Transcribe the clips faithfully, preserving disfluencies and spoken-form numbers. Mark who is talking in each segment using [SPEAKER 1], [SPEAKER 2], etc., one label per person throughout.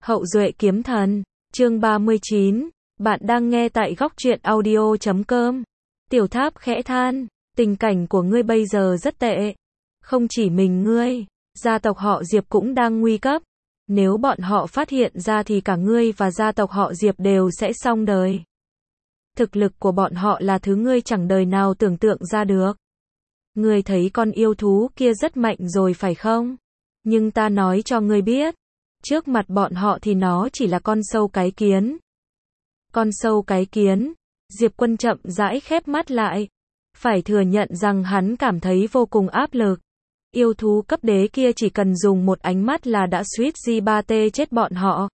[SPEAKER 1] Hậu duệ kiếm thần, chương ba mươi chín, bạn đang nghe tại góc truyện audio chấm com. Tiểu Tháp khẽ than, tình cảnh của ngươi bây giờ rất tệ. Không chỉ mình ngươi, gia tộc họ Diệp cũng đang nguy cấp. Nếu bọn họ phát hiện ra thì cả ngươi và gia tộc họ Diệp đều sẽ xong đời. Thực lực của bọn họ là thứ ngươi chẳng đời nào tưởng tượng ra được. Ngươi thấy con yêu thú kia rất mạnh rồi phải không? Nhưng ta nói cho ngươi biết, trước mặt bọn họ thì nó chỉ là con sâu cái kiến. Con sâu cái kiến, Diệp Quân chậm rãi khép mắt lại. Phải thừa nhận rằng hắn cảm thấy vô cùng áp lực. Yêu thú cấp đế kia chỉ cần dùng một ánh mắt là đã suýt di ba tê chết bọn họ.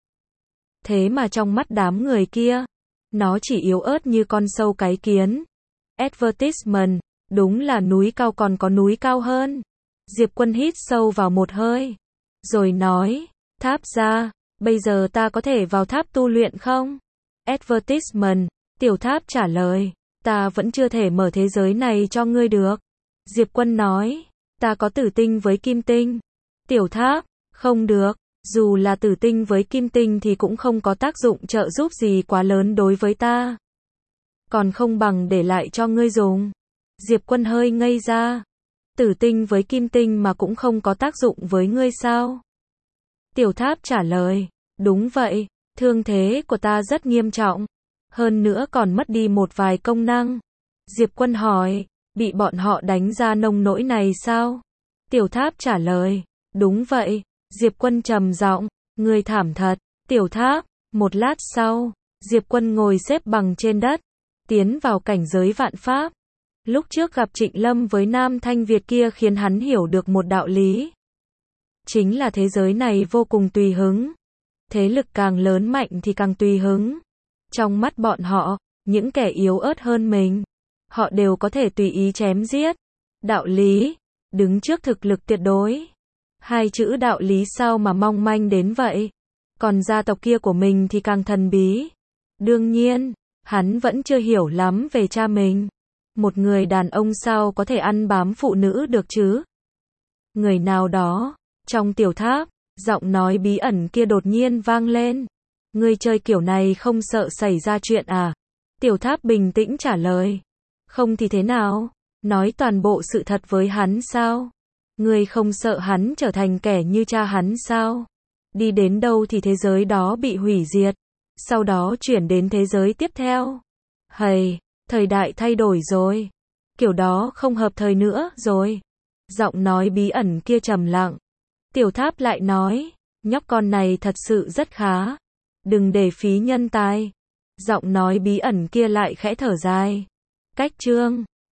[SPEAKER 1] Thế mà trong mắt đám người kia, nó chỉ yếu ớt như con sâu cái kiến. Advertisement, đúng là núi cao còn có núi cao hơn. Diệp Quân hít sâu vào một hơi, rồi nói, Tháp ra, bây giờ ta có thể vào tháp tu luyện không? Advertisement, Tiểu Tháp trả lời, ta vẫn chưa thể mở thế giới này cho ngươi được. Diệp Quân nói, ta có tử tinh với kim tinh. Tiểu Tháp, không được, dù là tử tinh với kim tinh thì cũng không có tác dụng trợ giúp gì quá lớn đối với ta. Còn không bằng để lại cho ngươi dùng. Diệp Quân hơi ngây ra. Tử tinh với kim tinh mà cũng không có tác dụng với ngươi sao? Tiểu Tháp trả lời, đúng vậy, thương thế của ta rất nghiêm trọng. Hơn nữa còn mất đi một vài công năng. Diệp Quân hỏi, bị bọn họ đánh ra nông nỗi này sao? Tiểu Tháp trả lời, đúng vậy. Diệp Quân trầm giọng, ngươi thảm thật. Tiểu Tháp, một lát sau, Diệp Quân ngồi xếp bằng trên đất, tiến vào cảnh giới vạn pháp. Lúc trước gặp Trịnh Lâm với Nam Thanh Việt kia khiến hắn hiểu được một đạo lý. Chính là thế giới này vô cùng tùy hứng. Thế lực càng lớn mạnh thì càng tùy hứng. Trong mắt bọn họ, những kẻ yếu ớt hơn mình, họ đều có thể tùy ý chém giết. Đạo lý, đứng trước thực lực tuyệt đối. Hai chữ đạo lý sao mà mong manh đến vậy. Còn gia tộc kia của mình thì càng thần bí. Đương nhiên, hắn vẫn chưa hiểu lắm về cha mình. Một người đàn ông sao có thể ăn bám phụ nữ được chứ? Người nào đó, trong tiểu tháp, giọng nói bí ẩn kia đột nhiên vang lên. Ngươi chơi kiểu này không sợ xảy ra chuyện à? Tiểu Tháp bình tĩnh trả lời. Không thì thế nào? Nói toàn bộ sự thật với hắn sao? Ngươi không sợ hắn trở thành kẻ như cha hắn sao? Đi đến đâu thì thế giới đó bị hủy diệt. Sau đó chuyển đến thế giới tiếp theo. Hầy, thời đại thay đổi rồi. Kiểu đó không hợp thời nữa rồi. Giọng nói bí ẩn kia trầm lặng. Tiểu Tháp lại nói, nhóc con này thật sự rất khá. Đừng để phí nhân tài. Giọng nói bí ẩn kia lại khẽ thở dài. Cách chương